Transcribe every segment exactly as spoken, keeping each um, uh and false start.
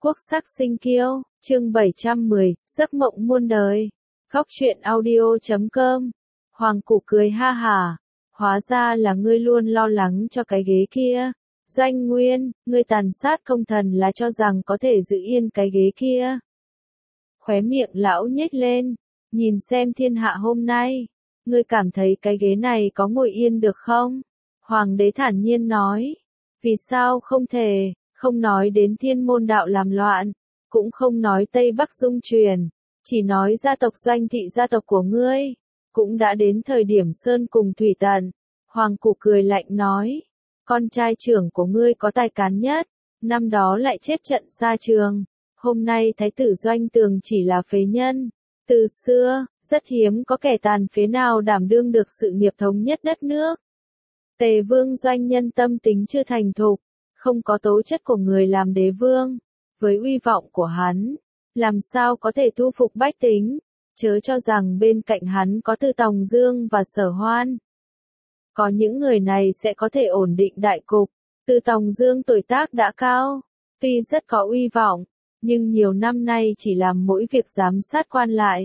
Quốc sắc sinh kiêu, chương bảy trăm mười, giấc mộng muôn đời. Góc truyện audio chấm com. Hoàng Củ cười ha hả. Hóa ra là ngươi luôn lo lắng cho cái ghế kia. Doanh Nguyên, ngươi tàn sát công thần là cho rằng có thể giữ yên cái ghế kia. Khóe miệng lão nhếch lên. Nhìn xem thiên hạ hôm nay. Ngươi cảm thấy cái ghế này có ngồi yên được không? Hoàng đế thản nhiên nói. Vì sao không thể? Không nói đến thiên môn đạo làm loạn, cũng không nói Tây Bắc dung truyền, chỉ nói gia tộc Doanh thị gia tộc của ngươi, cũng đã đến thời điểm sơn cùng thủy tận. Hoàng Củ cười lạnh nói, con trai trưởng của ngươi có tài cán nhất, năm đó lại chết trận xa trường, hôm nay thái tử Doanh Tường chỉ là phế nhân. Từ xưa, rất hiếm có kẻ tàn phế nào đảm đương được sự nghiệp thống nhất đất nước. Tề vương Doanh nhân tâm tính chưa thành thục, không có tố chất của người làm đế vương, với uy vọng của hắn, làm sao có thể thu phục bách tính, chớ cho rằng bên cạnh hắn có Từ Tòng Dương và Sở Hoan. Có những người này sẽ có thể ổn định đại cục. Từ Tòng Dương tuổi tác đã cao, tuy rất có uy vọng, nhưng nhiều năm nay chỉ làm mỗi việc giám sát quan lại.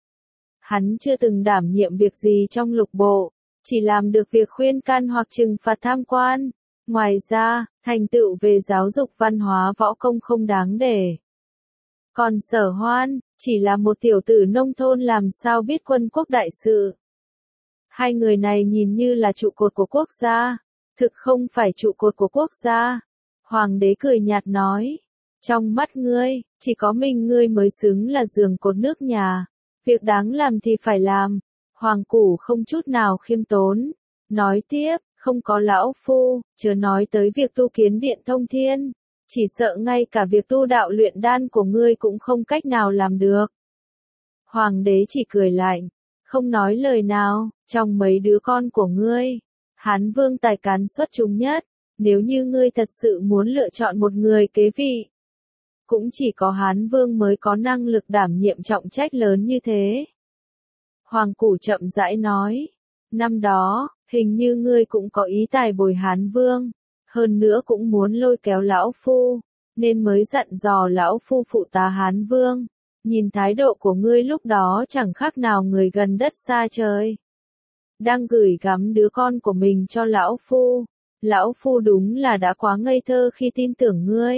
Hắn chưa từng đảm nhiệm việc gì trong lục bộ, chỉ làm được việc khuyên can hoặc trừng phạt tham quan. Ngoài ra, thành tựu về giáo dục văn hóa võ công không đáng để. Còn Sở Hoan, chỉ là một tiểu tử nông thôn làm sao biết quân quốc đại sự. Hai người này nhìn như là trụ cột của quốc gia, thực không phải trụ cột của quốc gia. Hoàng đế cười nhạt nói, trong mắt ngươi, chỉ có mình ngươi mới xứng là giường cột nước nhà, việc đáng làm thì phải làm. Hoàng Củ không chút nào khiêm tốn, nói tiếp. Không có lão phu, chớ nói tới việc tu kiến điện thông thiên, chỉ sợ ngay cả việc tu đạo luyện đan của ngươi cũng không cách nào làm được. Hoàng đế chỉ cười lạnh, không nói lời nào. Trong mấy đứa con của ngươi, Hán Vương tài cán xuất chúng nhất, nếu như ngươi thật sự muốn lựa chọn một người kế vị, cũng chỉ có Hán Vương mới có năng lực đảm nhiệm trọng trách lớn như thế. Hoàng Củ chậm rãi nói, năm đó, hình như ngươi cũng có ý tài bồi Hán Vương, hơn nữa cũng muốn lôi kéo lão phu, nên mới dặn dò lão phu phụ tá Hán Vương. Nhìn thái độ của ngươi lúc đó chẳng khác nào người gần đất xa trời. Đang gửi gắm đứa con của mình cho lão phu, lão phu đúng là đã quá ngây thơ khi tin tưởng ngươi.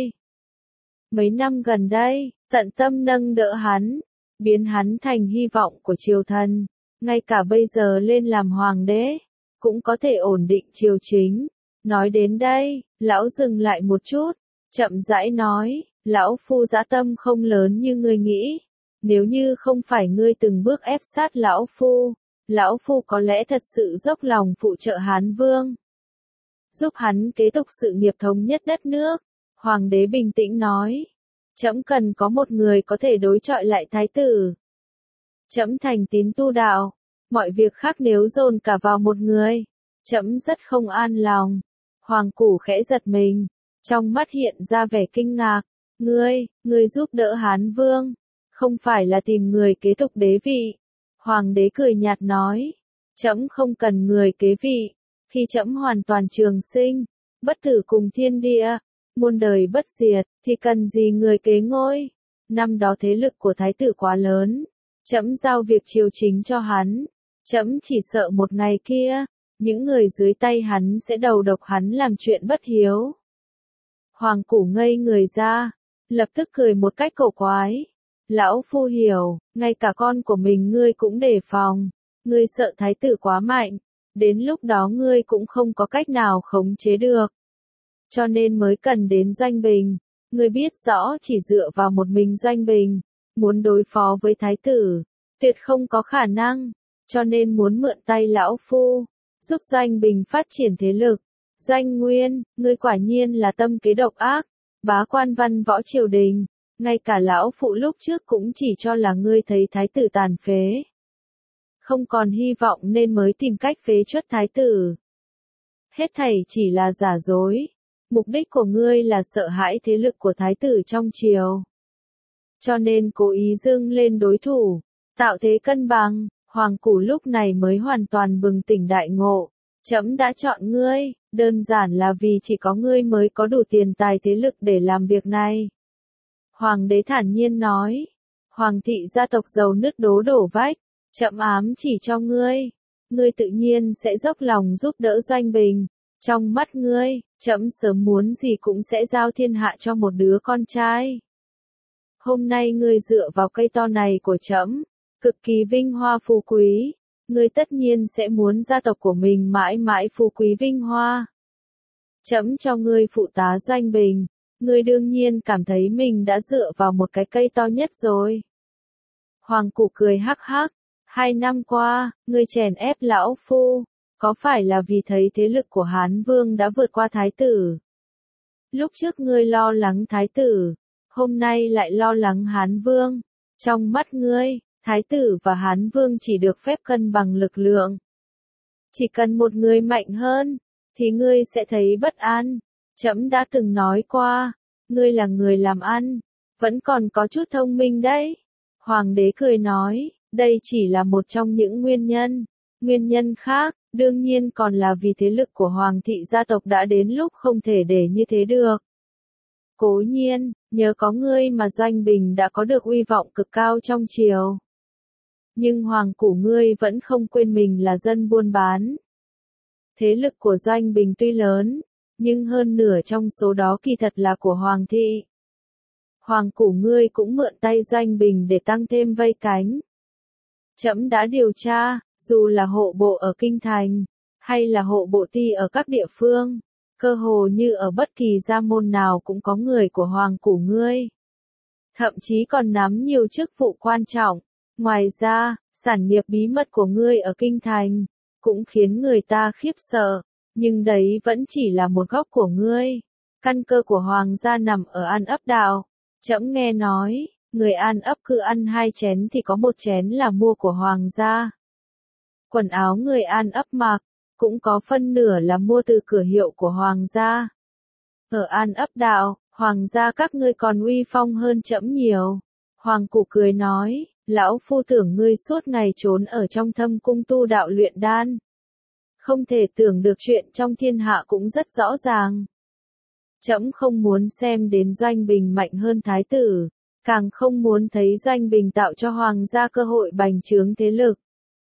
Mấy năm gần đây, tận tâm nâng đỡ hắn, biến hắn thành hy vọng của triều thần, ngay cả bây giờ lên làm hoàng đế, cũng có thể ổn định triều chính. Nói đến đây, lão dừng lại một chút, chậm rãi nói, lão phu dã tâm không lớn như ngươi nghĩ. Nếu như không phải ngươi từng bước ép sát lão phu, lão phu có lẽ thật sự dốc lòng phụ trợ Hán Vương, giúp hắn kế tục sự nghiệp thống nhất đất nước. Hoàng đế bình tĩnh nói, trẫm cần có một người có thể đối chọi lại thái tử. Trẫm thành tín tu đạo, mọi việc khác nếu dồn cả vào một người, trẫm rất không an lòng. Hoàng Củ khẽ giật mình, trong mắt hiện ra vẻ kinh ngạc. Ngươi, ngươi giúp đỡ Hán Vương, không phải là tìm người kế tục đế vị. Hoàng đế cười nhạt nói, trẫm không cần người kế vị, khi trẫm hoàn toàn trường sinh, bất tử cùng thiên địa, muôn đời bất diệt, thì cần gì người kế ngôi. Năm đó thế lực của thái tử quá lớn, trẫm giao việc triều chính cho hắn, trẫm chỉ sợ một ngày kia, những người dưới tay hắn sẽ đầu độc hắn làm chuyện bất hiếu. Hoàng Củ ngây người ra, lập tức cười một cách cổ quái. Lão phu hiểu, ngay cả con của mình ngươi cũng đề phòng, ngươi sợ thái tử quá mạnh, đến lúc đó ngươi cũng không có cách nào khống chế được. Cho nên mới cần đến Doanh Bình, ngươi biết rõ chỉ dựa vào một mình Doanh Bình, muốn đối phó với thái tử, tuyệt không có khả năng, cho nên muốn mượn tay lão phu, giúp Doanh Bình phát triển thế lực. Doanh Nguyên, ngươi quả nhiên là tâm kế độc ác, bá quan văn võ triều đình. Ngay cả lão phụ lúc trước cũng chỉ cho là ngươi thấy thái tử tàn phế, không còn hy vọng nên mới tìm cách phế truất thái tử. Hết thảy chỉ là giả dối. Mục đích của ngươi là sợ hãi thế lực của thái tử trong triều, cho nên cố ý dâng lên đối thủ, tạo thế cân bằng. Hoàng Củ lúc này mới hoàn toàn bừng tỉnh đại ngộ. Trẫm đã chọn ngươi, đơn giản là vì chỉ có ngươi mới có đủ tiền tài thế lực để làm việc này. Hoàng đế thản nhiên nói. Hoàng thị gia tộc giàu nứt đố đổ vách, trẫm ám chỉ cho ngươi. Ngươi tự nhiên sẽ dốc lòng giúp đỡ Doanh Bình. Trong mắt ngươi, trẫm sớm muốn gì cũng sẽ giao thiên hạ cho một đứa con trai. Hôm nay ngươi dựa vào cây to này của trẫm, cực kỳ vinh hoa phú quý, ngươi tất nhiên sẽ muốn gia tộc của mình mãi mãi phú quý vinh hoa. Trẫm cho ngươi phụ tá Doanh Bình, ngươi đương nhiên cảm thấy mình đã dựa vào một cái cây to nhất rồi. Hoàng Củ cười hắc hắc, hai năm qua, ngươi chèn ép lão phu, có phải là vì thấy thế lực của Hán Vương đã vượt qua Thái tử? Lúc trước ngươi lo lắng Thái tử, hôm nay lại lo lắng Hán Vương. Trong mắt ngươi, Thái tử và Hán Vương chỉ được phép cân bằng lực lượng. Chỉ cần một người mạnh hơn, thì ngươi sẽ thấy bất an. Trẫm đã từng nói qua, ngươi là người làm ăn, vẫn còn có chút thông minh đấy. Hoàng đế cười nói, đây chỉ là một trong những nguyên nhân. Nguyên nhân khác, đương nhiên còn là vì thế lực của Hoàng thị gia tộc đã đến lúc không thể để như thế được. Cố nhiên, nhờ có ngươi mà Doanh Bình đã có được uy vọng cực cao trong triều. Nhưng Hoàng Củ ngươi vẫn không quên mình là dân buôn bán. Thế lực của Doanh Bình tuy lớn, nhưng hơn nửa trong số đó kỳ thật là của Hoàng thị. Hoàng Củ ngươi cũng mượn tay Doanh Bình để tăng thêm vây cánh. Trẫm đã điều tra, dù là hộ bộ ở Kinh Thành, hay là hộ bộ ty ở các địa phương, cơ hồ như ở bất kỳ gia môn nào cũng có người của Hoàng Củ ngươi. Thậm chí còn nắm nhiều chức vụ quan trọng. Ngoài ra, sản nghiệp bí mật của ngươi ở Kinh Thành, cũng khiến người ta khiếp sợ, nhưng đấy vẫn chỉ là một góc của ngươi. Căn cơ của Hoàng gia nằm ở An Ấp Đạo. Trẫm nghe nói, người An Ấp cứ ăn hai chén thì có một chén là mua của Hoàng gia. Quần áo người An Ấp mặc, cũng có phân nửa là mua từ cửa hiệu của Hoàng gia. Ở An Ấp Đạo, Hoàng gia các ngươi còn uy phong hơn trẫm nhiều. Hoàng Củ cười nói, lão phu tưởng ngươi suốt ngày trốn ở trong thâm cung tu đạo luyện đan. Không thể tưởng được chuyện trong thiên hạ cũng rất rõ ràng. Trẫm không muốn xem đến Doanh Bình mạnh hơn Thái tử, càng không muốn thấy Doanh Bình tạo cho Hoàng gia cơ hội bành trướng thế lực.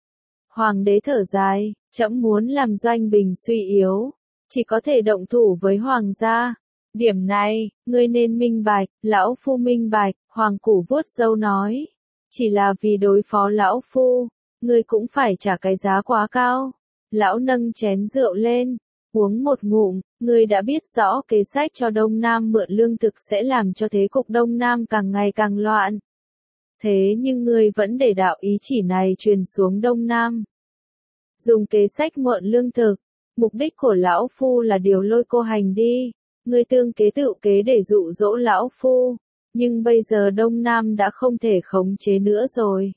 Hoàng đế thở dài, trẫm muốn làm Doanh Bình suy yếu, chỉ có thể động thủ với Hoàng gia. Điểm này, ngươi nên minh bạch. Lão phu minh bạch. Hoàng Củ vuốt râu nói, chỉ là vì đối phó lão phu, ngươi cũng phải trả cái giá quá cao. Lão nâng chén rượu lên, uống một ngụm, ngươi đã biết rõ kế sách cho Đông Nam mượn lương thực sẽ làm cho thế cục Đông Nam càng ngày càng loạn. Thế nhưng ngươi vẫn để đạo ý chỉ này truyền xuống Đông Nam. Dùng kế sách mượn lương thực, mục đích của lão phu là điều lôi cô hành đi. Ngươi tương kế tự kế để dụ dỗ lão phu, nhưng bây giờ Đông Nam đã không thể khống chế nữa rồi.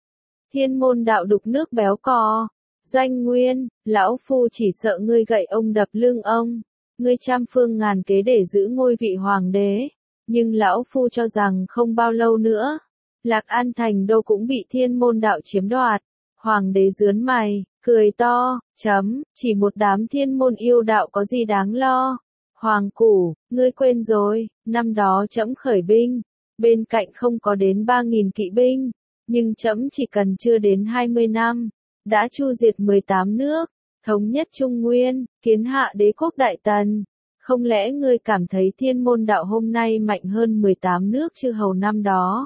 Thiên môn đạo đục nước béo cò. Doanh Nguyên, lão phu chỉ sợ ngươi gậy ông đập lưng ông. Ngươi trăm phương ngàn kế để giữ ngôi vị hoàng đế, nhưng lão phu cho rằng không bao lâu nữa, Lạc An thành đô cũng bị thiên môn đạo chiếm đoạt. Hoàng đế rướn mày, cười to, chấm, chỉ một đám thiên môn yêu đạo có gì đáng lo. Hoàng Củ, ngươi quên rồi, năm đó trẫm khởi binh, bên cạnh không có đến ba nghìn kỵ binh, nhưng trẫm chỉ cần chưa đến hai mươi năm, đã chu diệt mười tám nước, thống nhất Trung Nguyên, kiến hạ đế quốc Đại Tần. Không lẽ ngươi cảm thấy thiên môn đạo hôm nay mạnh hơn mười tám nước chư hầu năm đó?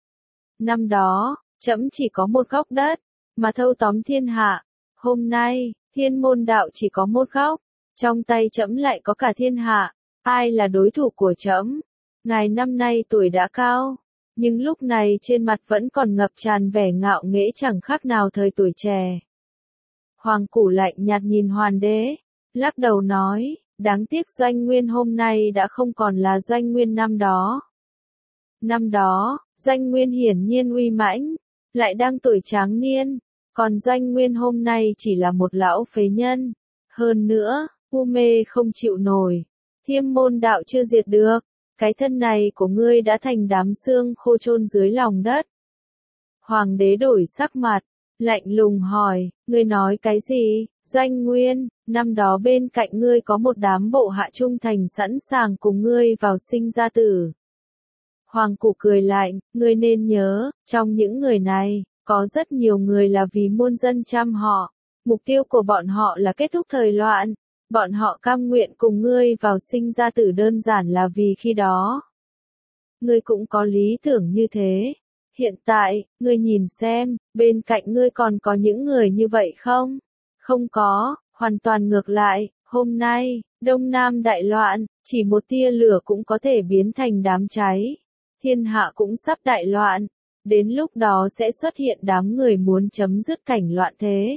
Năm đó, trẫm chỉ có một góc đất, mà thâu tóm thiên hạ. Hôm nay, thiên môn đạo chỉ có một góc, trong tay trẫm lại có cả thiên hạ. Ai là đối thủ của trẫm? Ngài năm nay tuổi đã cao, nhưng lúc này trên mặt vẫn còn ngập tràn vẻ ngạo nghễ chẳng khác nào thời tuổi trẻ. Hoàng Củ lạnh nhạt nhìn Hoàng đế, lắc đầu nói, đáng tiếc Doanh Nguyên hôm nay đã không còn là Doanh Nguyên năm đó. Năm đó, Doanh Nguyên hiển nhiên uy mãnh, lại đang tuổi tráng niên, còn Doanh Nguyên hôm nay chỉ là một lão phế nhân. Hơn nữa, u mê không chịu nổi, Thiêm môn đạo chưa diệt được, cái thân này của ngươi đã thành đám xương khô chôn dưới lòng đất. Hoàng đế đổi sắc mặt, lạnh lùng hỏi, ngươi nói cái gì? Doanh Nguyên, năm đó bên cạnh ngươi có một đám bộ hạ trung thành sẵn sàng cùng ngươi vào sinh ra tử. Hoàng Củ cười lạnh, ngươi nên nhớ, trong những người này, có rất nhiều người là vì muôn dân chăm họ. Mục tiêu của bọn họ là kết thúc thời loạn. Bọn họ cam nguyện cùng ngươi vào sinh ra tử đơn giản là vì khi đó. Ngươi cũng có lý tưởng như thế. Hiện tại, ngươi nhìn xem, bên cạnh ngươi còn có những người như vậy không? Không có, hoàn toàn ngược lại, hôm nay, Đông Nam đại loạn, chỉ một tia lửa cũng có thể biến thành đám cháy. Thiên hạ cũng sắp đại loạn, đến lúc đó sẽ xuất hiện đám người muốn chấm dứt cảnh loạn thế.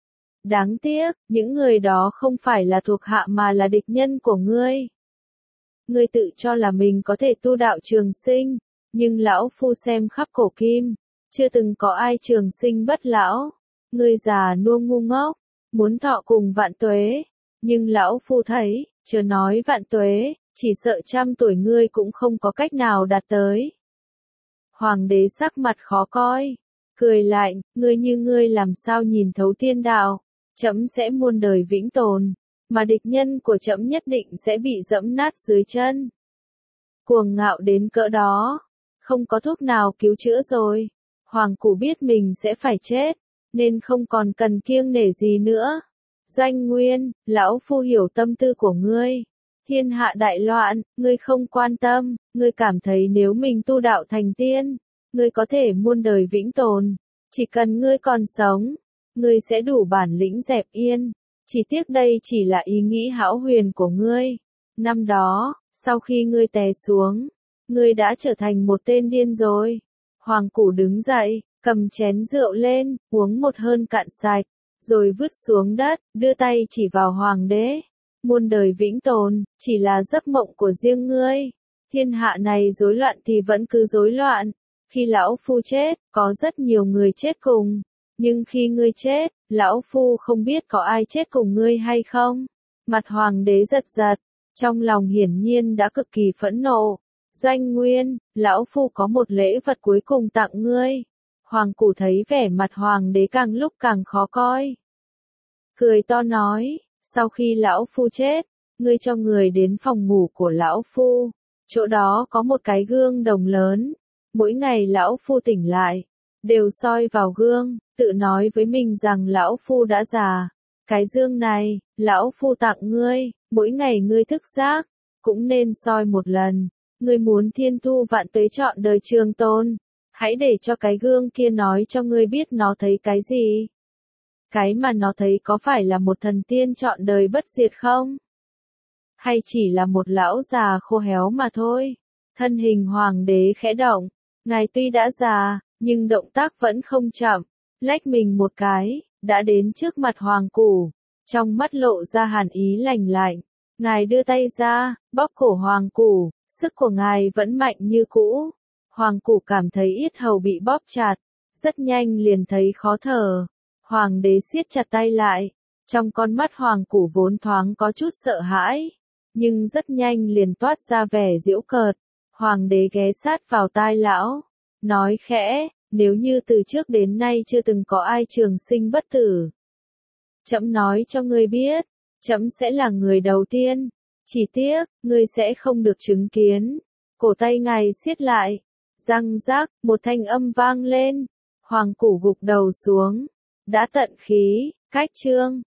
Đáng tiếc, những người đó không phải là thuộc hạ mà là địch nhân của ngươi. Ngươi tự cho là mình có thể tu đạo trường sinh, nhưng lão phu xem khắp cổ kim, chưa từng có ai trường sinh bất lão. Ngươi già nua ngu ngốc, muốn thọ cùng vạn tuế, nhưng lão phu thấy, chớ nói vạn tuế, chỉ sợ trăm tuổi ngươi cũng không có cách nào đạt tới. Hoàng đế sắc mặt khó coi, cười lạnh, ngươi như ngươi làm sao nhìn thấu tiên đạo, trẫm sẽ muôn đời vĩnh tồn, mà địch nhân của trẫm nhất định sẽ bị dẫm nát dưới chân. Cuồng ngạo đến cỡ đó, không có thuốc nào cứu chữa rồi. Hoàng Củ biết mình sẽ phải chết, nên không còn cần kiêng nể gì nữa. Doanh Nguyên, lão phu hiểu tâm tư của ngươi. Thiên hạ đại loạn, ngươi không quan tâm, ngươi cảm thấy nếu mình tu đạo thành tiên, ngươi có thể muôn đời vĩnh tồn. Chỉ cần ngươi còn sống, ngươi sẽ đủ bản lĩnh dẹp yên. Chỉ tiếc đây chỉ là ý nghĩ hão huyền của ngươi. Năm đó, sau khi ngươi té xuống, ngươi đã trở thành một tên điên rồi. Hoàng Củ đứng dậy, cầm chén rượu lên, uống một hơi cạn sạch, rồi vứt xuống đất, đưa tay chỉ vào hoàng đế. Muôn đời vĩnh tồn, chỉ là giấc mộng của riêng ngươi. Thiên hạ này rối loạn thì vẫn cứ rối loạn. Khi lão phu chết, có rất nhiều người chết cùng. Nhưng khi ngươi chết, lão phu không biết có ai chết cùng ngươi hay không. Mặt hoàng đế giật giật, trong lòng hiển nhiên đã cực kỳ phẫn nộ. Doanh Nguyên, lão phu có một lễ vật cuối cùng tặng ngươi. Hoàng Củ thấy vẻ mặt hoàng đế càng lúc càng khó coi. Cười to nói, sau khi lão phu chết, ngươi cho người đến phòng ngủ của lão phu. Chỗ đó có một cái gương đồng lớn. Mỗi ngày lão phu tỉnh lại, đều soi vào gương, tự nói với mình rằng lão phu đã già. Cái dương này, lão phu tặng ngươi, mỗi ngày ngươi thức giấc, cũng nên soi một lần. Ngươi muốn thiên thu vạn tuế trọn đời trường tồn, hãy để cho cái gương kia nói cho ngươi biết nó thấy cái gì. Cái mà nó thấy có phải là một thần tiên trọn đời bất diệt không? Hay chỉ là một lão già khô héo mà thôi? Thân hình hoàng đế khẽ động, ngài tuy đã già, nhưng động tác vẫn không chậm, lách mình một cái, đã đến trước mặt Hoàng Củ, trong mắt lộ ra hàn ý lạnh lạnh. Ngài đưa tay ra, bóp cổ Hoàng Củ, sức của ngài vẫn mạnh như cũ. Hoàng Củ cảm thấy yết hầu bị bóp chặt, rất nhanh liền thấy khó thở. Hoàng đế siết chặt tay lại, trong con mắt Hoàng Củ vốn thoáng có chút sợ hãi, nhưng rất nhanh liền toát ra vẻ giễu cợt. Hoàng đế ghé sát vào tai lão, nói khẽ, nếu như từ trước đến nay chưa từng có ai trường sinh bất tử. Trẫm nói cho ngươi biết, trẫm sẽ là người đầu tiên, chỉ tiếc, ngươi sẽ không được chứng kiến. Cổ tay ngài siết lại, răng rác, một thanh âm vang lên, Hoàng Củ gục đầu xuống, đã tận khí, cách chương.